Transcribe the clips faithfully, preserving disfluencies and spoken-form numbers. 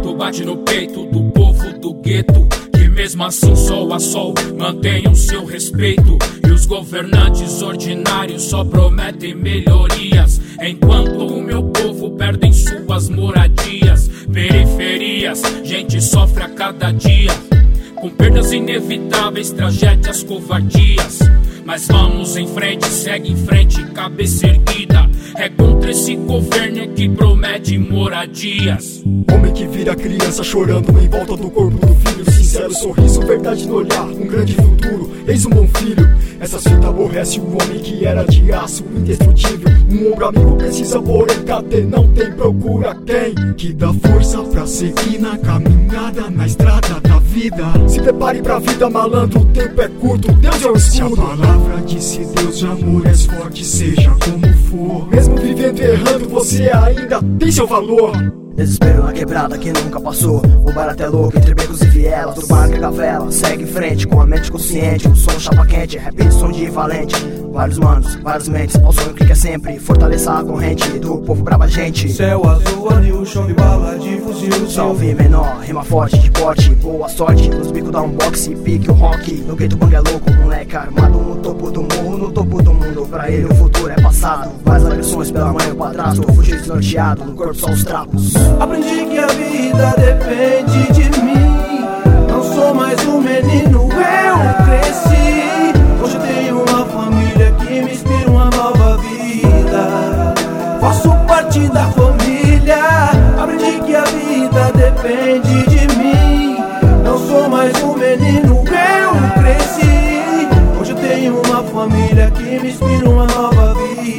fogo bate no peito do povo do gueto, que mesmo assim sol a sol mantém o seu respeito. E os governantes ordinários só prometem melhorias, enquanto o meu povo perde suas moradias. Periferias, gente sofre a cada dia, com perdas inevitáveis, tragédias, covardias. Mas vamos em frente, segue em frente, cabeça erguida. É contra esse governo que promete moradias. Homem que vira criança chorando em volta do corpo do filho. Sincero sorriso, verdade no olhar, um grande futuro, eis um bom filho. Essas fitas aborrece o homem que era de aço, indestrutível. Um ombro amigo precisa, porém cadê? Não tem, procura quem que dá força pra seguir na caminhada, na estrada da vida. Se prepare pra vida, malandro, o tempo é curto, Deus é o escudo. Se a palavra disse Deus de amor és forte, seja como for. Mesmo vivendo e errando, você ainda tem seu valor. Desespero na quebrada que nunca passou, o barato é louco entre becos e vielas. Turbar que cavela, segue em frente com a mente consciente. O som chapa quente, rap som de valente. Vários manos, vários mentes, ao sonho que quer sempre fortaleça a corrente do povo brava gente. Céu azul, anil, chove bala de fuzil. Salve menor, rima forte de corte, boa sorte. Nos bicos da unbox, pique o rock. No gueto bang é louco, moleque armado no topo do morro, no topo do mundo. Pra ele o futuro é passado, várias agressões pela mãe e o padrasto. Fugir desnorteado, no corpo só os trapos. Aprendi que a vida depende de mim. Não sou mais um menino, eu cresci. Hoje tenho uma família que me inspira uma nova vida. Faço parte da família. Aprendi que a vida depende de mim. Não sou mais um menino, eu cresci. Hoje tenho uma família que me inspira uma nova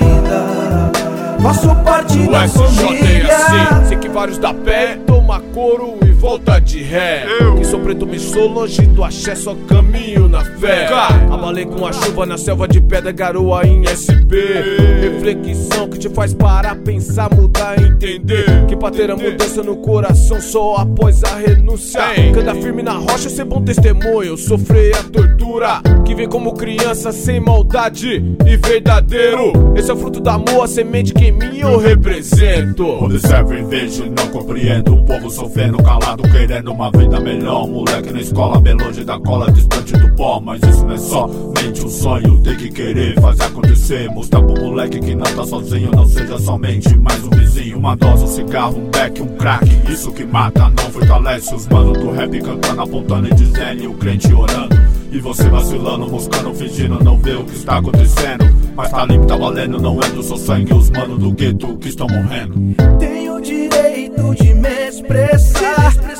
vida. Faço parte o da S J família. É assim, sei que vários da pé, toma couro e volta de ré. Eu, que sou preto, me sou longe do axé, só caminho na fé. Abalei com a chuva na selva de pedra, garoa em S B. Reflexão que te faz parar, pensar, mudar, entender. Que pra ter a mudança no coração só após a renúncia. Canda firme na rocha, ser bom testemunho, sofrer a tortura que vem como criança sem maldade e verdadeiro. Esse é o fruto da amor, a semente que em mim eu represento. Observo e vejo e não compreendo o povo sofrendo calado, querendo uma vida melhor. Moleque na escola, bem longe da cola, distante do pó. Mas isso não é somente um sonho, tem que querer fazer acontecer. Mostrar pro moleque que não tá sozinho, não seja somente mais um vizinho. Uma dose, um cigarro, um beck, um crack, isso que mata, não fortalece. Os manos do rap cantando, apontando e dizendo, e o crente orando. E você vacilando, buscando, fingindo não ver o que está acontecendo. Mas tá limpo, tá valendo, não é do seu sangue os manos do gueto que estão morrendo. Tenho o direito de me expressar.